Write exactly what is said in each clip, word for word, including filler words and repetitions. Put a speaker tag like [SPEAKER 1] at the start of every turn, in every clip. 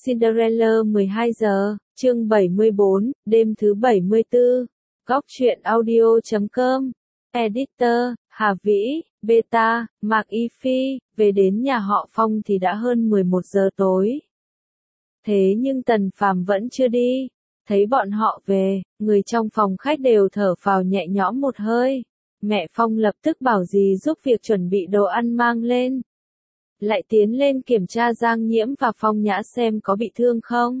[SPEAKER 1] Cinderella mười hai giờ, chương bảy mươi bốn, đêm thứ bảy mươi tư. Góc truyện audio chấm com. Editor, Hà Vĩ, Beta, Mạc Y Phi, về đến nhà họ Phong thì đã hơn mười một giờ tối. Thế nhưng Tần Phàm vẫn chưa đi. Thấy bọn họ về, người trong phòng khách đều thở phào nhẹ nhõm một hơi. Mẹ Phong lập tức bảo dì giúp việc chuẩn bị đồ ăn mang lên. Lại tiến lên kiểm tra Giang Nhiễm và Phong Nhã xem có bị thương không.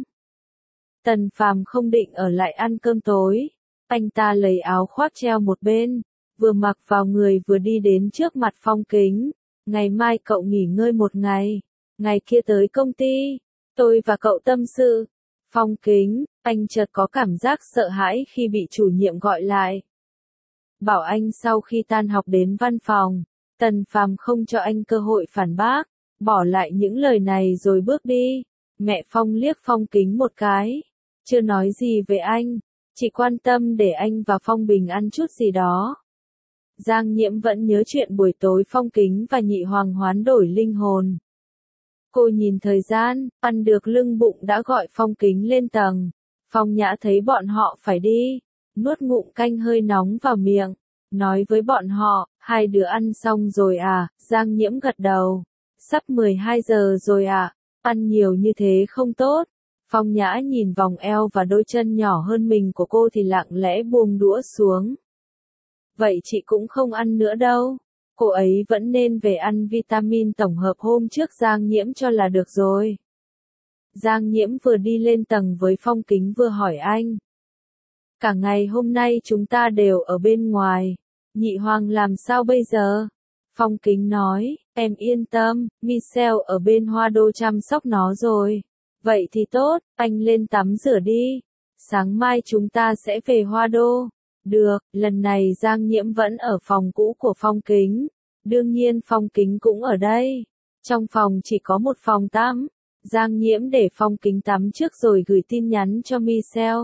[SPEAKER 1] Tần Phàm không định ở lại ăn cơm tối. Anh ta lấy áo khoác treo một bên, vừa mặc vào người vừa đi đến trước mặt Phong Kính. Ngày mai cậu nghỉ ngơi một ngày, ngày kia tới công ty, tôi và cậu tâm sự. Phong Kính, anh chợt có cảm giác sợ hãi khi bị chủ nhiệm gọi lại. Bảo anh sau khi tan học đến văn phòng. Tần Phàm không cho anh cơ hội phản bác, bỏ lại những lời này rồi bước đi. Mẹ Phong liếc Phong Kính một cái, chưa nói gì về anh, chỉ quan tâm để anh và Phong Bình ăn chút gì đó. Giang Nhiễm vẫn nhớ chuyện buổi tối Phong Kính và Nhị Hoàng hoán đổi linh hồn. Cô nhìn thời gian, ăn được lưng bụng đã gọi Phong Kính lên tầng. Phong Nhã thấy bọn họ phải đi, nuốt ngụm canh hơi nóng vào miệng, nói với bọn họ, hai đứa ăn xong rồi à? Giang Nhiễm gật đầu. Sắp mười hai giờ rồi à? Ăn nhiều như thế không tốt. Phong Nhã nhìn vòng eo và đôi chân nhỏ hơn mình của cô thì lặng lẽ buông đũa xuống. Vậy chị cũng không ăn nữa đâu. Cô ấy vẫn nên về ăn vitamin tổng hợp hôm trước Giang Nhiễm cho là được rồi. Giang Nhiễm vừa đi lên tầng với Phong Kính vừa hỏi anh. Cả ngày hôm nay chúng ta đều ở bên ngoài. Nhị Hoàng làm sao bây giờ? Phong Kính nói, em yên tâm, Michelle ở bên Hoa Đô chăm sóc nó rồi. Vậy thì tốt, anh lên tắm rửa đi. Sáng mai chúng ta sẽ về Hoa Đô. Được, lần này Giang Nhiễm vẫn ở phòng cũ của Phong Kính. Đương nhiên Phong Kính cũng ở đây. Trong phòng chỉ có một phòng tắm. Giang Nhiễm để Phong Kính tắm trước rồi gửi tin nhắn cho Michelle.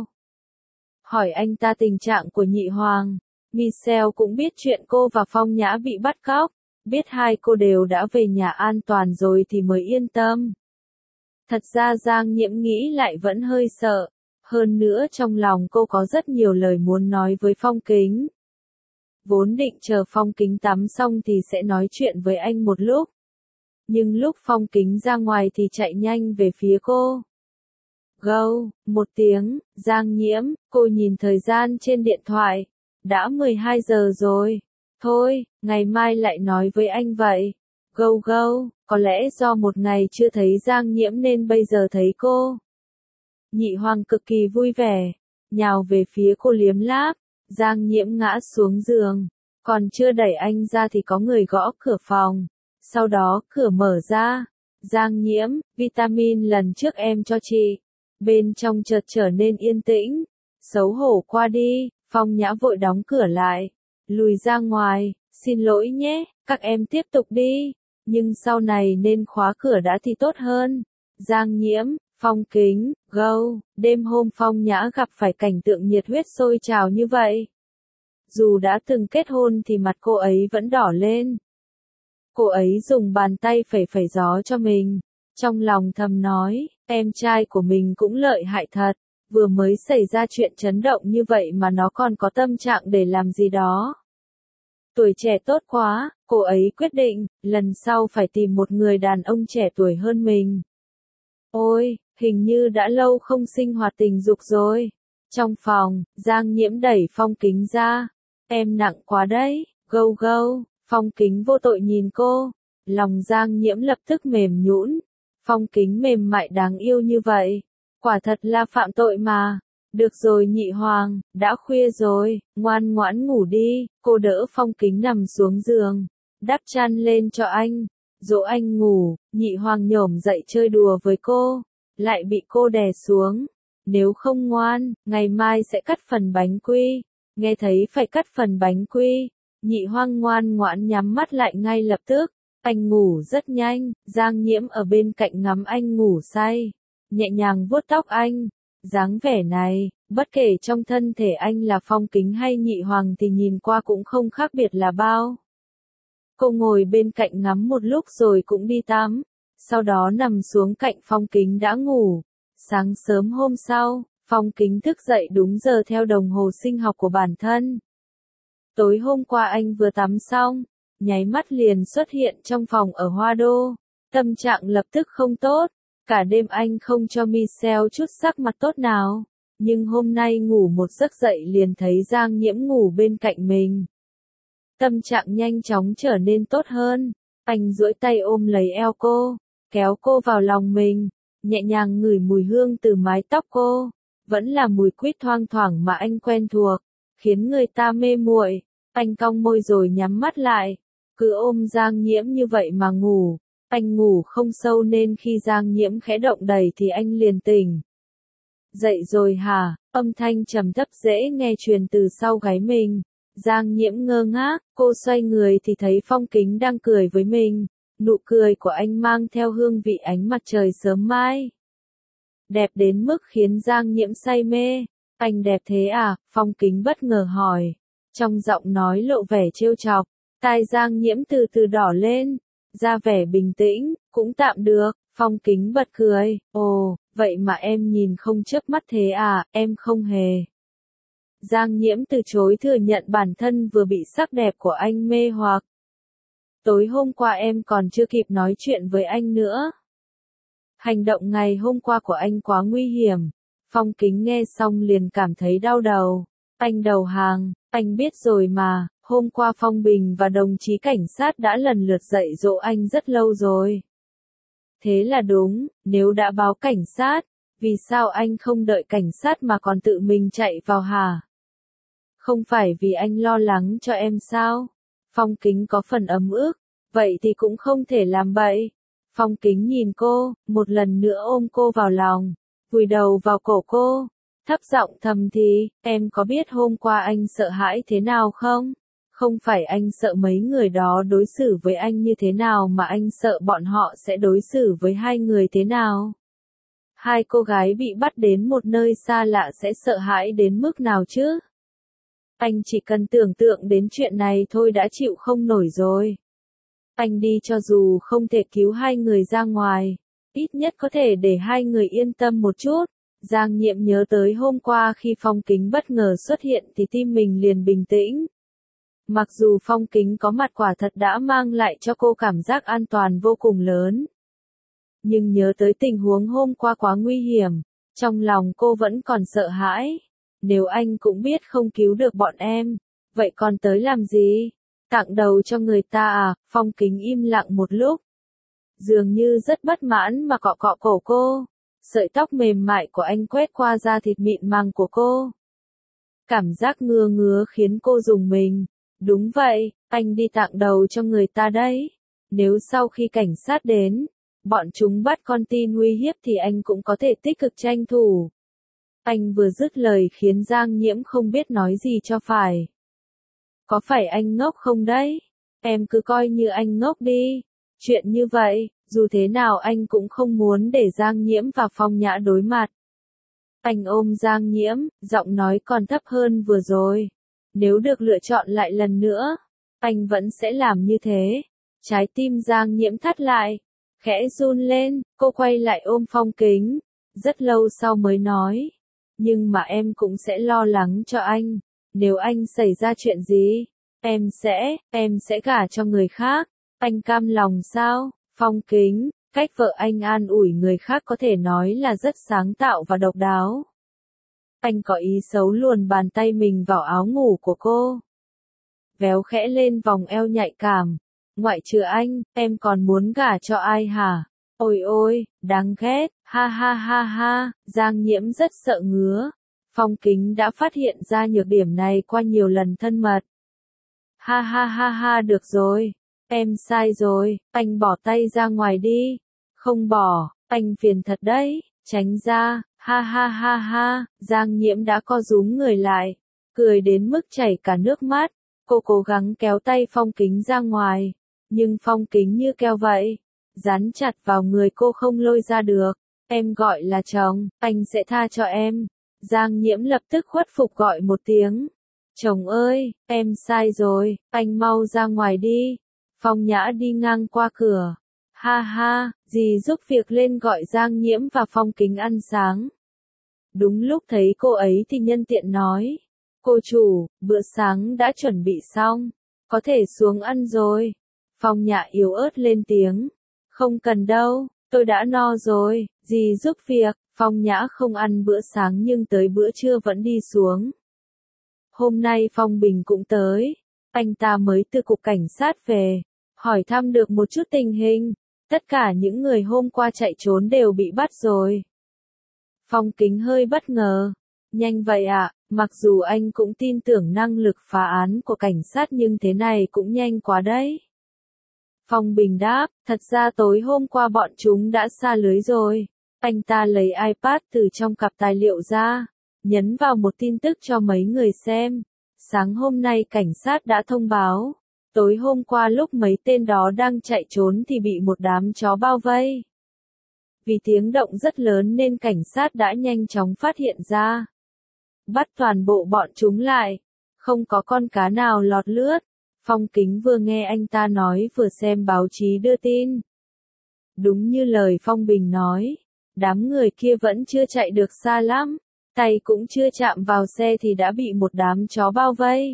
[SPEAKER 1] Hỏi anh ta tình trạng của Nhị Hoàng. Michelle cũng biết chuyện cô và Phong Nhã bị bắt cóc. Biết hai cô đều đã về nhà an toàn rồi thì mới yên tâm. Thật ra Giang Nhiễm nghĩ lại vẫn hơi sợ. Hơn nữa trong lòng cô có rất nhiều lời muốn nói với Phong Kính. Vốn định chờ Phong Kính tắm xong thì sẽ nói chuyện với anh một lúc. Nhưng lúc Phong Kính ra ngoài thì chạy nhanh về phía cô. Gâu, một tiếng, Giang Nhiễm, cô nhìn thời gian trên điện thoại. Đã mười hai giờ rồi. Thôi, ngày mai lại nói với anh vậy. Gâu gâu, có lẽ do một ngày chưa thấy Giang Nhiễm nên bây giờ thấy cô. Nhị Hoàng cực kỳ vui vẻ, nhào về phía cô liếm láp. Giang Nhiễm ngã xuống giường, còn chưa đẩy anh ra thì có người gõ cửa phòng. Sau đó cửa mở ra. Giang Nhiễm, vitamin lần trước em cho chị. Bên trong chợt trở nên yên tĩnh. Xấu hổ qua đi, Phong Nhã vội đóng cửa lại. Lùi ra ngoài, xin lỗi nhé, các em tiếp tục đi. Nhưng sau này nên khóa cửa đã thì tốt hơn. Giang Nhiễm, Phong Kính, gâu, đêm hôm Phong Nhã gặp phải cảnh tượng nhiệt huyết sôi trào như vậy. Dù đã từng kết hôn thì mặt cô ấy vẫn đỏ lên. Cô ấy dùng bàn tay phẩy phẩy gió cho mình. Trong lòng thầm nói, em trai của mình cũng lợi hại thật. Vừa mới xảy ra chuyện chấn động như vậy mà nó còn có tâm trạng để làm gì đó. Tuổi trẻ tốt quá, cô ấy quyết định, lần sau phải tìm một người đàn ông trẻ tuổi hơn mình. Ôi, hình như đã lâu không sinh hoạt tình dục rồi. Trong phòng, Giang Nhiễm đẩy Phong Kính ra. Em nặng quá đấy, gâu gâu. Phong Kính vô tội nhìn cô. Lòng Giang Nhiễm lập tức mềm nhũn. Phong Kính mềm mại đáng yêu như vậy. Quả thật là phạm tội mà. Được rồi Nhị Hoàng, đã khuya rồi, ngoan ngoãn ngủ đi. Cô đỡ Phong Kính nằm xuống giường, đắp chăn lên cho anh, dỗ anh ngủ. Nhị Hoàng nhổm dậy chơi đùa với cô, lại bị cô đè xuống. Nếu không ngoan, ngày mai sẽ cắt phần bánh quy. Nghe thấy phải cắt phần bánh quy, Nhị Hoàng ngoan ngoãn nhắm mắt lại ngay lập tức. Anh ngủ rất nhanh, Giang Nhiễm ở bên cạnh ngắm anh ngủ say, nhẹ nhàng vuốt tóc anh. Dáng vẻ này, bất kể trong thân thể anh là Phong Kính hay Nhị Hoàng thì nhìn qua cũng không khác biệt là bao. Cô ngồi bên cạnh ngắm một lúc rồi cũng đi tắm, sau đó nằm xuống cạnh Phong Kính đã ngủ. Sáng sớm hôm sau, Phong Kính thức dậy đúng giờ theo đồng hồ sinh học của bản thân. Tối hôm qua anh vừa tắm xong, nháy mắt liền xuất hiện trong phòng ở Hoa Đô. Tâm trạng lập tức không tốt, cả đêm anh không cho Michelle chút sắc mặt tốt nào. Nhưng hôm nay ngủ một giấc dậy liền thấy Giang Nhiễm ngủ bên cạnh mình. Tâm trạng nhanh chóng trở nên tốt hơn, anh duỗi tay ôm lấy eo cô, kéo cô vào lòng mình, nhẹ nhàng ngửi mùi hương từ mái tóc cô, vẫn là mùi quýt thoang thoảng mà anh quen thuộc, khiến người ta mê muội. Anh cong môi rồi nhắm mắt lại, cứ ôm Giang Nhiễm như vậy mà ngủ. Anh ngủ không sâu nên khi Giang Nhiễm khẽ động đẩy thì anh liền tỉnh. Dậy rồi hả? Âm thanh trầm thấp dễ nghe truyền từ sau gáy mình. Giang Nhiễm ngơ ngác, cô xoay người thì thấy Phong Kính đang cười với mình. Nụ cười của anh mang theo hương vị ánh mặt trời sớm mai. Đẹp đến mức khiến Giang Nhiễm say mê. Anh đẹp thế à? Phong Kính bất ngờ hỏi. Trong giọng nói lộ vẻ trêu chọc, tai Giang Nhiễm từ từ đỏ lên. Ra vẻ bình tĩnh, cũng tạm được. Phong Kính bật cười. Ồ, vậy mà em nhìn không chớp mắt thế à? Em không hề. Giang Nhiễm từ chối thừa nhận bản thân vừa bị sắc đẹp của anh mê hoặc. Tối hôm qua em còn chưa kịp nói chuyện với anh nữa. Hành động ngày hôm qua của anh quá nguy hiểm. Phong Kính nghe xong liền cảm thấy đau đầu. Anh đầu hàng, anh biết rồi mà, hôm qua Phong Bình và đồng chí cảnh sát đã lần lượt dạy dỗ anh rất lâu rồi. Thế là đúng, nếu đã báo cảnh sát, vì sao anh không đợi cảnh sát mà còn tự mình chạy vào hả? Không phải vì anh lo lắng cho em sao? Phong Kính có phần ấm ức, vậy thì cũng không thể làm bậy. Phong Kính nhìn cô, một lần nữa ôm cô vào lòng, vùi đầu vào cổ cô, thấp giọng thầm thì, em có biết hôm qua anh sợ hãi thế nào không? Không phải anh sợ mấy người đó đối xử với anh như thế nào mà anh sợ bọn họ sẽ đối xử với hai người thế nào. Hai cô gái bị bắt đến một nơi xa lạ sẽ sợ hãi đến mức nào chứ? Anh chỉ cần tưởng tượng đến chuyện này thôi đã chịu không nổi rồi. Anh đi cho dù không thể cứu hai người ra ngoài, ít nhất có thể để hai người yên tâm một chút. Giang Nhiễm nhớ tới hôm qua khi Phong Kính bất ngờ xuất hiện thì tim mình liền bình tĩnh. Mặc dù Phong Kính có mặt quả thật đã mang lại cho cô cảm giác an toàn vô cùng lớn. Nhưng nhớ tới tình huống hôm qua quá nguy hiểm, trong lòng cô vẫn còn sợ hãi. Nếu anh cũng biết không cứu được bọn em, vậy còn tới làm gì? Tặng đầu cho người ta à? Phong Kính im lặng một lúc. Dường như rất bất mãn mà cọ cọ cổ cô. Sợi tóc mềm mại của anh quét qua da thịt mịn màng của cô. Cảm giác ngứa ngứa khiến cô rùng mình. Đúng vậy, anh đi tặng đầu cho người ta đấy. Nếu sau khi cảnh sát đến, bọn chúng bắt con tin uy hiếp thì anh cũng có thể tích cực tranh thủ. Anh vừa dứt lời khiến Giang Nhiễm không biết nói gì cho phải. Có phải anh ngốc không đấy? Em cứ coi như anh ngốc đi. Chuyện như vậy, dù thế nào anh cũng không muốn để Giang Nhiễm và Phong Nhã đối mặt. Anh ôm Giang Nhiễm, giọng nói còn thấp hơn vừa rồi. Nếu được lựa chọn lại lần nữa, anh vẫn sẽ làm như thế. Trái tim Giang Nhiễm thắt lại, khẽ run lên, cô quay lại ôm Phong Kính. Rất lâu sau mới nói. Nhưng mà em cũng sẽ lo lắng cho anh. Nếu anh xảy ra chuyện gì, em sẽ, em sẽ gả cho người khác. Anh cam lòng sao? Phong Kính, cách vợ anh an ủi người khác có thể nói là rất sáng tạo và độc đáo. Anh có ý xấu luồn bàn tay mình vào áo ngủ của cô. Véo khẽ lên vòng eo nhạy cảm. Ngoại trừ anh, em còn muốn gả cho ai hả? Ôi ôi, đáng ghét, ha ha ha ha, Giang Nhiễm rất sợ ngứa. Phong Kính đã phát hiện ra nhược điểm này qua nhiều lần thân mật. Ha ha ha ha, được rồi, em sai rồi, anh bỏ tay ra ngoài đi. Không bỏ, anh phiền thật đấy, tránh ra, ha ha ha ha, Giang Nhiễm đã co rúm người lại, cười đến mức chảy cả nước mắt. Cô cố gắng kéo tay Phong Kính ra ngoài, nhưng Phong Kính như keo vậy, dán chặt vào người cô không lôi ra được. Em gọi là chồng, anh sẽ tha cho em. Giang Nhiễm lập tức khuất phục gọi một tiếng. Chồng ơi, em sai rồi, anh mau ra ngoài đi. Phong Nhã đi ngang qua cửa. Ha ha, Dì giúp việc lên gọi Giang Nhiễm và Phong Kính ăn sáng. Đúng lúc thấy cô ấy thì nhân tiện nói, cô chủ, bữa sáng đã chuẩn bị xong, có thể xuống ăn rồi. Phong Nhã yếu ớt lên tiếng, không cần đâu, tôi đã no rồi, dì giúp việc. Phong Nhã không ăn bữa sáng nhưng tới bữa trưa vẫn đi xuống. Hôm nay Phong Bình cũng tới, anh ta mới từ cục cảnh sát về, hỏi thăm được một chút tình hình, tất cả những người hôm qua chạy trốn đều bị bắt rồi. Phong Kính hơi bất ngờ, nhanh vậy ạ, mặc dù anh cũng tin tưởng năng lực phá án của cảnh sát nhưng thế này cũng nhanh quá đấy. Phong Bình đáp, thật ra tối hôm qua bọn chúng đã sa lưới rồi. Anh ta lấy iPad từ trong cặp tài liệu ra, nhấn vào một tin tức cho mấy người xem. Sáng hôm nay cảnh sát đã thông báo, tối hôm qua lúc mấy tên đó đang chạy trốn thì bị một đám chó bao vây. Vì tiếng động rất lớn nên cảnh sát đã nhanh chóng phát hiện ra. Bắt toàn bộ bọn chúng lại, không có con cá nào lọt lướt. Phong Kính vừa nghe anh ta nói vừa xem báo chí đưa tin. Đúng như lời Phong Bình nói, đám người kia vẫn chưa chạy được xa lắm, tay cũng chưa chạm vào xe thì đã bị một đám chó bao vây.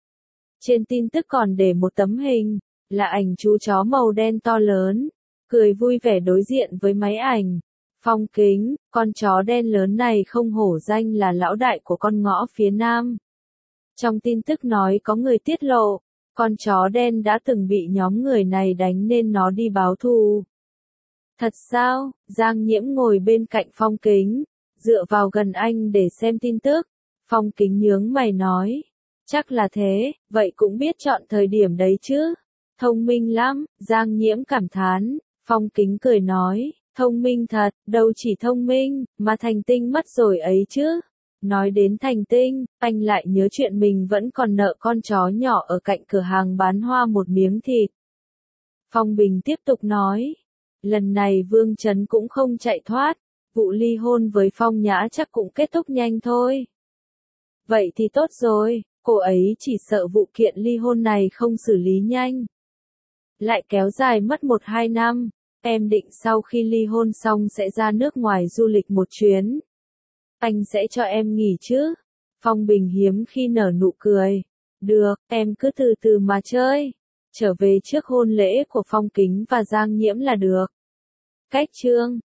[SPEAKER 1] Trên tin tức còn để một tấm hình, là ảnh chú chó màu đen to lớn, cười vui vẻ đối diện với máy ảnh. Phong Kính, con chó đen lớn này không hổ danh là lão đại của con ngõ phía Nam. Trong tin tức nói có người tiết lộ, con chó đen đã từng bị nhóm người này đánh nên nó đi báo thù. Thật sao? Giang Nhiễm ngồi bên cạnh Phong Kính, dựa vào gần anh để xem tin tức. Phong Kính nhướng mày nói, chắc là thế, vậy cũng biết chọn thời điểm đấy chứ. Thông minh lắm, Giang Nhiễm cảm thán. Phong Kính cười nói, thông minh thật, đâu chỉ thông minh, mà thành tinh mất rồi ấy chứ. Nói đến thành tinh, anh lại nhớ chuyện mình vẫn còn nợ con chó nhỏ ở cạnh cửa hàng bán hoa một miếng thịt. Phong Bình tiếp tục nói, lần này Vương Trấn cũng không chạy thoát, vụ ly hôn với Phong Nhã chắc cũng kết thúc nhanh thôi. Vậy thì tốt rồi, cô ấy chỉ sợ vụ kiện ly hôn này không xử lý nhanh, lại kéo dài mất một hai năm. Em định sau khi ly hôn xong sẽ ra nước ngoài du lịch một chuyến. Anh sẽ cho em nghỉ chứ? Phong Bình hiếm khi nở nụ cười. Được, em cứ từ từ mà chơi. Trở về trước hôn lễ của Phong Kính và Giang Nhiễm là được. Cách chương